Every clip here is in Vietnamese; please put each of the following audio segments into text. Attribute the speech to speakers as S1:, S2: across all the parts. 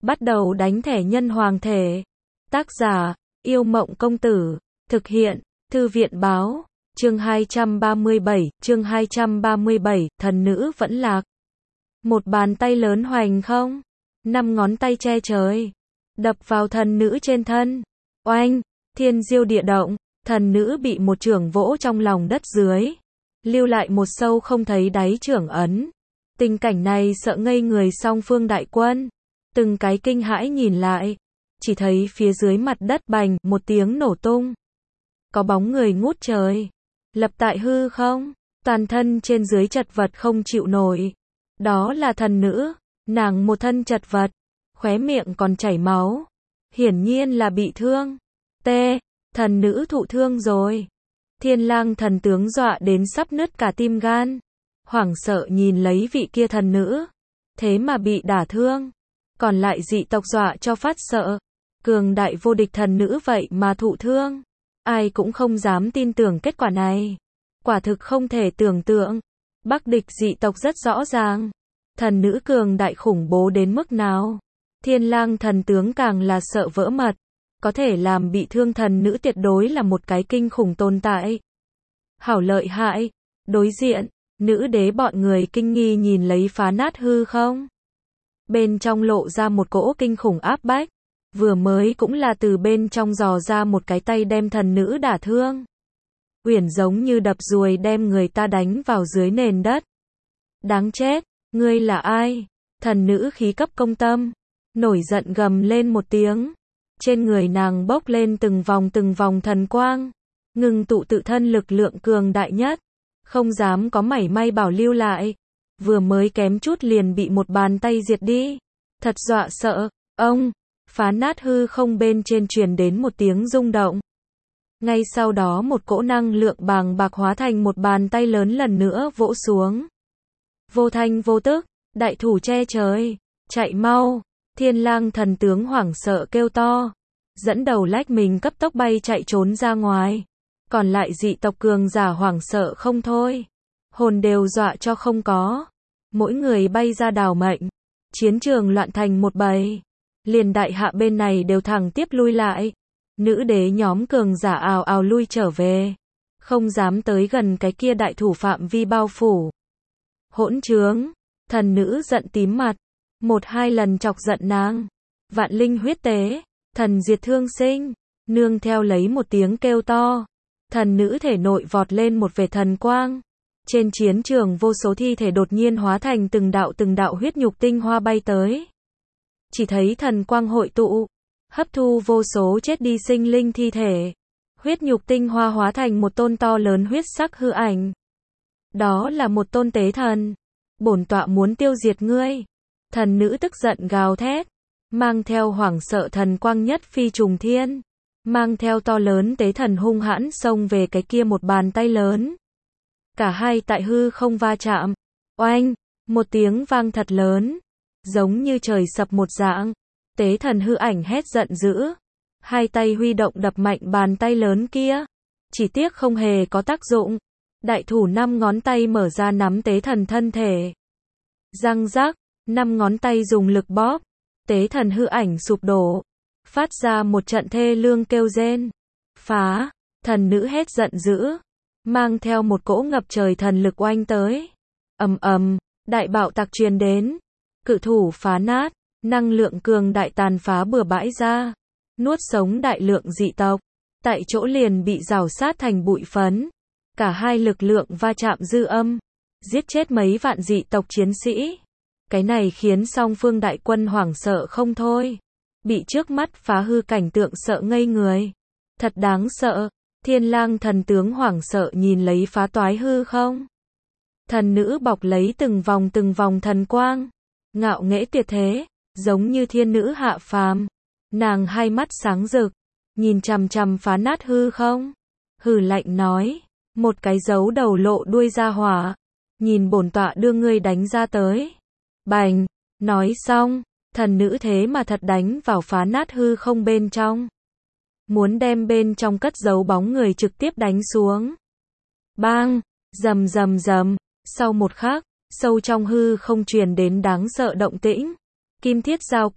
S1: Bắt đầu đánh thẻ nhân hoàng thể. Tác giả, Yêu Mộng Công Tử. Thực hiện, Thư viện Báo. Chương 237, thần nữ vẫn lạc. Một bàn tay lớn hoành không, 5 ngón tay che trời, đập vào thần nữ trên thân. Oanh, thiên diêu địa động, thần nữ bị một chưởng vỗ trong lòng đất dưới, lưu lại một sâu không thấy đáy chưởng ấn. Tình cảnh này sợ ngây người song phương đại quân, từng cái kinh hãi nhìn lại, chỉ thấy phía dưới mặt đất bành một tiếng nổ tung. Có bóng người ngút trời, lập tại hư không, toàn thân trên dưới chật vật không chịu nổi. Đó là thần nữ, nàng một thân chật vật, khóe miệng còn chảy máu, hiển nhiên là bị thương. Thần nữ thụ thương rồi. Thiên Lang thần tướng dọa đến sắp nứt cả tim gan, hoảng sợ nhìn lấy vị kia thần nữ, thế mà bị đả thương. Còn lại dị tộc dọa cho phát sợ, cường đại vô địch thần nữ vậy mà thụ thương. Ai cũng không dám tin tưởng kết quả này, quả thực không thể tưởng tượng. Bắc địch dị tộc rất rõ ràng, thần nữ cường đại khủng bố đến mức nào. Thiên Lang thần tướng càng là sợ vỡ mật, có thể làm bị thương thần nữ tuyệt đối là một cái kinh khủng tồn tại. Hảo lợi hại. Đối diện, nữ đế bọn người kinh nghi nhìn lấy phá nát hư không. Bên trong lộ ra một cỗ kinh khủng áp bách, vừa mới cũng là từ bên trong dò ra một cái tay đem thần nữ đả thương. Uyển giống như đập ruồi đem người ta đánh vào dưới nền đất. Đáng chết, ngươi là ai? Thần nữ khí cấp công tâm, nổi giận gầm lên một tiếng. Trên người nàng bốc lên từng vòng thần quang, ngưng tụ tự thân lực lượng cường đại nhất, không dám có mảy may bảo lưu lại. Vừa mới kém chút liền bị một bàn tay diệt đi, thật dọa sợ. Ông, phá nát hư không bên trên truyền đến một tiếng rung động. Ngay sau đó một cỗ năng lượng bàng bạc hóa thành một bàn tay lớn lần nữa vỗ xuống. Vô thanh vô tức, đại thủ che trời, chạy mau. Thiên Lang thần tướng hoảng sợ kêu to, dẫn đầu lách mình cấp tốc bay chạy trốn ra ngoài. Còn lại dị tộc cường giả hoảng sợ không thôi, hồn đều dọa cho không có. Mỗi người bay ra đào mệnh, chiến trường loạn thành một bầy. Liền đại hạ bên này đều thẳng tiếp lui lại. Nữ đế nhóm cường giả ào ào lui trở về, không dám tới gần cái kia đại thủ phạm vi bao phủ. Hỗn trướng, thần nữ giận tím mặt, 1-2 lần chọc giận nàng. Vạn linh huyết tế, thần diệt thương sinh, nương theo lấy một tiếng kêu to. Thần nữ thể nội vọt lên một vệt thần quang. Trên chiến trường vô số thi thể đột nhiên hóa thành từng đạo huyết nhục tinh hoa bay tới. Chỉ thấy thần quang hội tụ, hấp thu vô số chết đi sinh linh thi thể. Huyết nhục tinh hoa hóa thành một tôn to lớn huyết sắc hư ảnh. Đó là một tôn tế thần. Bổn tọa muốn tiêu diệt ngươi. Thần nữ tức giận gào thét, mang theo hoảng sợ thần quang nhất phi trùng thiên, mang theo to lớn tế thần hung hãn xông về cái kia một bàn tay lớn. Cả hai tại hư không va chạm. Oanh, một tiếng vang thật lớn, giống như trời sập một dạng. Tế thần hư ảnh hét giận dữ, hai tay huy động đập mạnh bàn tay lớn kia. Chỉ tiếc không hề có tác dụng. Đại thủ 5 ngón tay mở ra nắm tế thần thân thể. Răng rắc, 5 ngón tay dùng lực bóp, tế thần hư ảnh sụp đổ, phát ra một trận thê lương kêu rên. Phá, thần nữ hét giận dữ, mang theo một cỗ ngập trời thần lực oanh tới. Ầm ầm, đại bạo tạc truyền đến, cự thủ phá nát, năng lượng cường đại tàn phá bừa bãi ra, nuốt sống đại lượng dị tộc, tại chỗ liền bị rào sát thành bụi phấn. Cả hai lực lượng va chạm dư âm, giết chết mấy vạn dị tộc chiến sĩ. Cái này khiến song phương đại quân hoảng sợ không thôi, bị trước mắt phá hư cảnh tượng sợ ngây người. Thật đáng sợ. Thiên Lang thần tướng hoảng sợ nhìn lấy phá toái hư không. Thần nữ bọc lấy từng vòng thần quang, ngạo nghễ tuyệt thế, giống như thiên nữ hạ phàm. Nàng hai mắt sáng rực, nhìn chằm chằm phá nát hư không, hừ lạnh nói, một cái dấu đầu lộ đuôi ra hỏa, nhìn bổn tọa đưa ngươi đánh ra tới. Bành, nói xong, thần nữ thế mà thật đánh vào phá nát hư không bên trong, muốn đem bên trong cất giấu bóng người trực tiếp đánh xuống. Bang, rầm rầm rầm, sau một khắc, sâu trong hư không truyền đến đáng sợ động tĩnh. Kim thiết giao kích,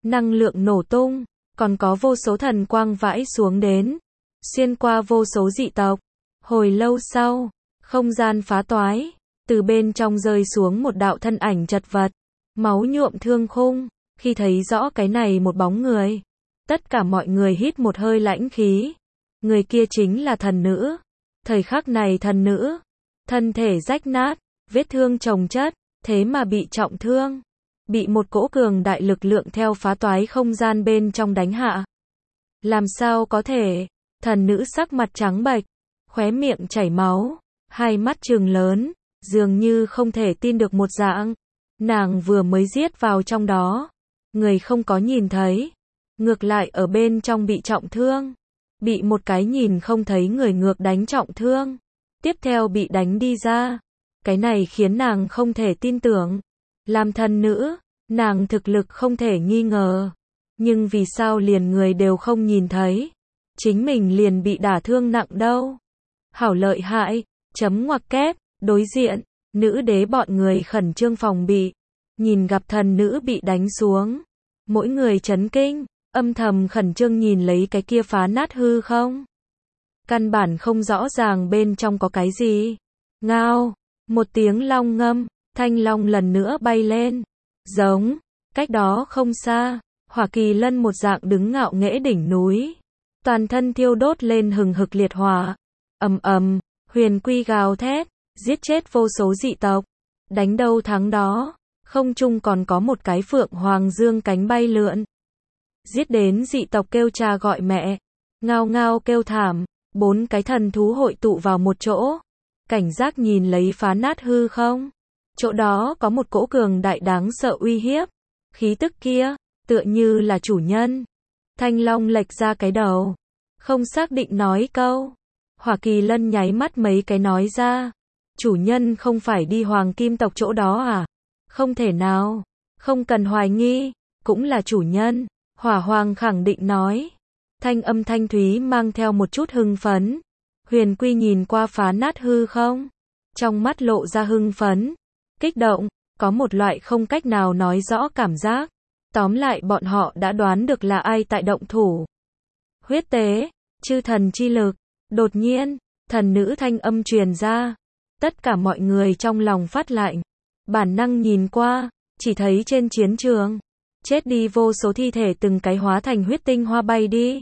S1: năng lượng nổ tung, còn có vô số thần quang vãi xuống đến, xuyên qua vô số dị tộc. Hồi lâu sau, không gian phá toái, từ bên trong rơi xuống một đạo thân ảnh chật vật, máu nhuộm thương khung. Khi thấy rõ cái này một bóng người, tất cả mọi người hít một hơi lãnh khí. Người kia chính là thần nữ. Thời khắc này thần nữ, thân thể rách nát, vết thương chồng chất, thế mà bị trọng thương, bị một cỗ cường đại lực lượng theo phá toái không gian bên trong đánh hạ. Làm sao có thể? Thần nữ sắc mặt trắng bệch, khóe miệng chảy máu, hai mắt trừng lớn, dường như không thể tin được một dạng. Nàng vừa mới giết vào trong đó, người không có nhìn thấy, ngược lại ở bên trong bị trọng thương, bị một cái nhìn không thấy người ngược đánh trọng thương, tiếp theo bị đánh đi ra. Cái này khiến nàng không thể tin tưởng. Làm thần nữ, nàng thực lực không thể nghi ngờ, nhưng vì sao liền người đều không nhìn thấy, chính mình liền bị đả thương nặng đâu. Hảo lợi hại, chấm ngoặc kép. Đối diện, nữ đế bọn người khẩn trương phòng bị, nhìn gặp thần nữ bị đánh xuống, mỗi người chấn kinh, âm thầm khẩn trương nhìn lấy cái kia phá nát hư không. Căn bản không rõ ràng bên trong có cái gì. Ngao, một tiếng long ngâm, thanh long lần nữa bay lên, giống, cách đó không xa, Hỏa Kỳ Lân một dạng đứng ngạo nghễ đỉnh núi, toàn thân thiêu đốt lên hừng hực liệt hỏa, ầm ầm, huyền quy gào thét, giết chết vô số dị tộc, đánh đâu thắng đó, không trung còn có một cái phượng hoàng dương cánh bay lượn. Giết đến dị tộc kêu cha gọi mẹ, ngao ngao kêu thảm, bốn cái thần thú hội tụ vào một chỗ, cảnh giác nhìn lấy phá nát hư không. Chỗ đó có một cỗ cường đại đáng sợ uy hiếp, khí tức kia, tựa như là chủ nhân. Thanh long lệch ra cái đầu, không xác định nói câu. Hỏa Kỳ Lân nháy mắt mấy cái nói ra, chủ nhân không phải đi hoàng kim tộc chỗ đó à? Không thể nào, không cần hoài nghi, cũng là chủ nhân. Hỏa Hoàng khẳng định nói, thanh âm thanh thúy mang theo một chút hưng phấn. Huyền Quy nhìn qua phá nát hư không, trong mắt lộ ra hưng phấn, kích động, có một loại không cách nào nói rõ cảm giác. Tóm lại bọn họ đã đoán được là ai tại động thủ. Huyết tế, chư thần chi lực. Đột nhiên, thần nữ thanh âm truyền ra. Tất cả mọi người trong lòng phát lạnh, bản năng nhìn qua, chỉ thấy trên chiến trường, chết đi vô số thi thể từng cái hóa thành huyết tinh hoa bay đi,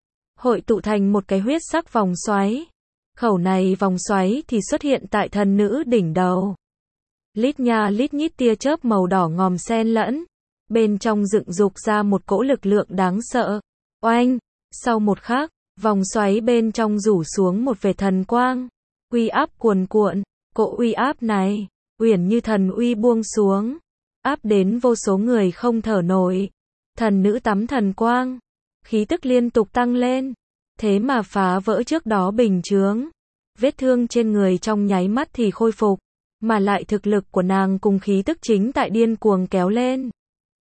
S1: hội tụ thành một cái huyết sắc vòng xoáy. Khẩu này vòng xoáy thì xuất hiện tại thần nữ đỉnh đầu. Lít nha lít nhít tia chớp màu đỏ ngòm xen lẫn, bên trong dựng dục ra một cỗ lực lượng đáng sợ. Oanh, sau một khắc, vòng xoáy bên trong rủ xuống một vệt thần quang, uy áp cuồn cuộn, cỗ uy áp này, uyển như thần uy buông xuống, áp đến vô số người không thở nổi. Thần nữ tắm thần quang, khí tức liên tục tăng lên, thế mà phá vỡ trước đó bình chướng. Vết thương trên người trong nháy mắt thì khôi phục, mà lại thực lực của nàng cùng khí tức chính tại điên cuồng kéo lên.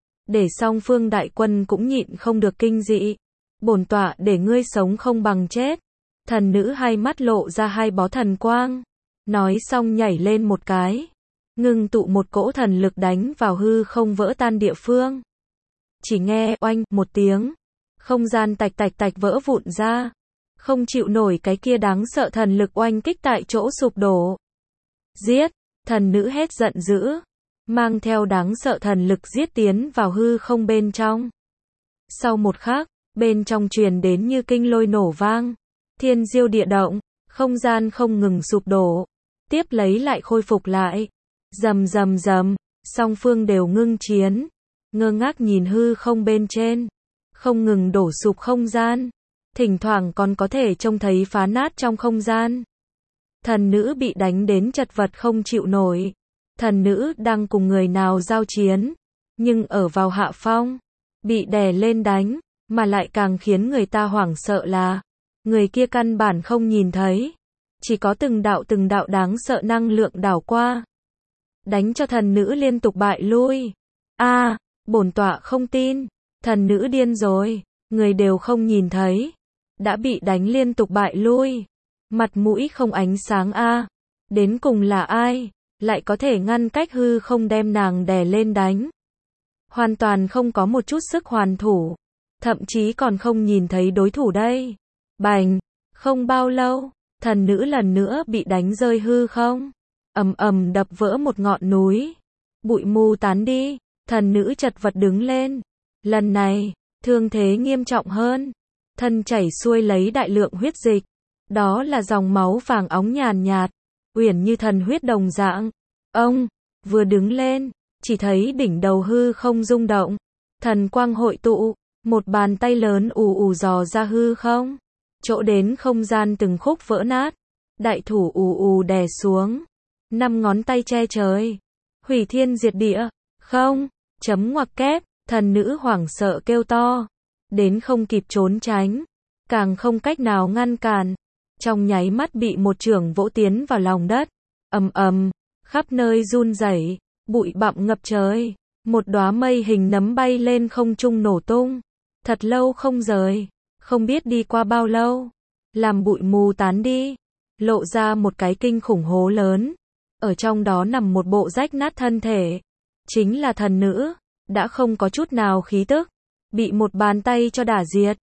S1: Để song phương đại quân cũng nhịn không được kinh dị. Bổn tọa để ngươi sống không bằng chết. Thần nữ hai mắt lộ ra hai bó thần quang, nói xong nhảy lên một cái, ngưng tụ một cỗ thần lực đánh vào hư không vỡ tan địa phương. Chỉ nghe oanh một tiếng, không gian tạch tạch tạch vỡ vụn ra, không chịu nổi cái kia đáng sợ thần lực oanh kích tại chỗ sụp đổ. Giết, thần nữ hét giận dữ, mang theo đáng sợ thần lực giết tiến vào hư không bên trong. Sau một khắc, bên trong truyền đến như kinh lôi nổ vang, thiên diêu địa động, không gian không ngừng sụp đổ, tiếp lấy lại khôi phục lại. Rầm rầm rầm, song phương đều ngưng chiến, ngơ ngác nhìn hư không bên trên, không ngừng đổ sụp không gian, thỉnh thoảng còn có thể trông thấy phá nát trong không gian. Thần nữ bị đánh đến chật vật không chịu nổi. Thần nữ đang cùng người nào giao chiến, nhưng ở vào hạ phong, bị đè lên đánh, mà lại càng khiến người ta hoảng sợ là, người kia căn bản không nhìn thấy, chỉ có từng đạo đáng sợ năng lượng đảo qua, đánh cho thần nữ liên tục bại lui. Bổn tọa không tin, thần nữ điên rồi, người đều không nhìn thấy, đã bị đánh liên tục bại lui, mặt mũi không ánh sáng đến cùng là ai, lại có thể ngăn cách hư không đem nàng đè lên đánh. hoàn toàn không có một chút sức hoàn thủ, thậm chí còn không nhìn thấy đối thủ đây. Bành, không bao lâu, thần nữ lần nữa bị đánh rơi hư không, ầm ầm đập vỡ một ngọn núi. Bụi mù tán đi, thần nữ chật vật đứng lên. Lần này, thương thế nghiêm trọng hơn, thân chảy xuôi lấy đại lượng huyết dịch. Đó là dòng máu vàng óng nhàn nhạt, uyển như thần huyết đồng dạng. Ông vừa đứng lên, chỉ thấy đỉnh đầu hư không rung động, thần quang hội tụ, một bàn tay lớn ù ù dò ra hư không, chỗ đến không gian từng khúc vỡ nát, đại thủ ù ù đè xuống, 5 ngón tay che trời, hủy thiên diệt địa. Không, chấm ngoặc kép, thần nữ hoảng sợ kêu to, đến không kịp trốn tránh, càng không cách nào ngăn cản, trong nháy mắt bị một chưởng vỗ tiến vào lòng đất. Ầm ầm, khắp nơi run rẩy, bụi bặm ngập trời, một đóa mây hình nấm bay lên không trung nổ tung, thật lâu không rời, không biết đi qua bao lâu, làm bụi mù tán đi, lộ ra một cái kinh khủng hố lớn, ở trong đó nằm một bộ rách nát thân thể, chính là thần nữ, đã không có chút nào khí tức, bị một bàn tay cho đả diệt.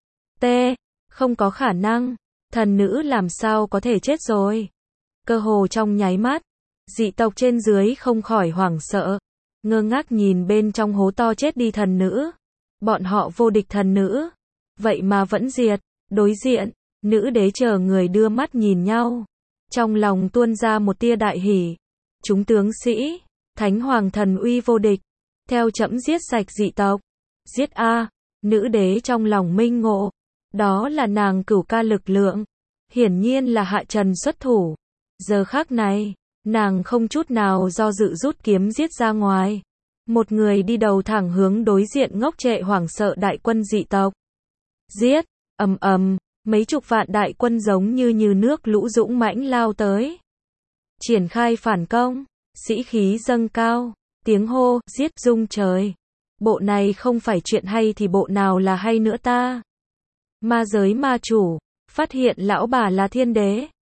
S1: Không có khả năng, thần nữ làm sao có thể chết rồi. Cơ hồ trong nháy mắt, dị tộc trên dưới không khỏi hoảng sợ, ngơ ngác nhìn bên trong hố to chết đi thần nữ. Bọn họ vô địch thần nữ, vậy mà vẫn diệt. Đối diện, nữ đế chờ người đưa mắt nhìn nhau, trong lòng tuôn ra một tia đại hỉ. Chúng tướng sĩ, thánh hoàng thần uy vô địch, theo trẫm giết sạch dị tộc. Giết a, nữ đế trong lòng minh ngộ, đó là nàng cửu ca lực lượng, hiển nhiên là Hạ Trần xuất thủ. Giờ khắc này, nàng không chút nào do dự rút kiếm giết ra ngoài. Một người đi đầu thẳng hướng đối diện ngốc trệ hoảng sợ đại quân dị tộc. Giết, ầm ầm, mấy chục vạn đại quân giống như nước lũ dũng mãnh lao tới. Triển khai phản công, sĩ khí dâng cao, tiếng hô, giết rung trời. Bộ này không phải chuyện hay thì bộ nào là hay nữa ta? Ma giới ma chủ, phát hiện lão bà là thiên đế.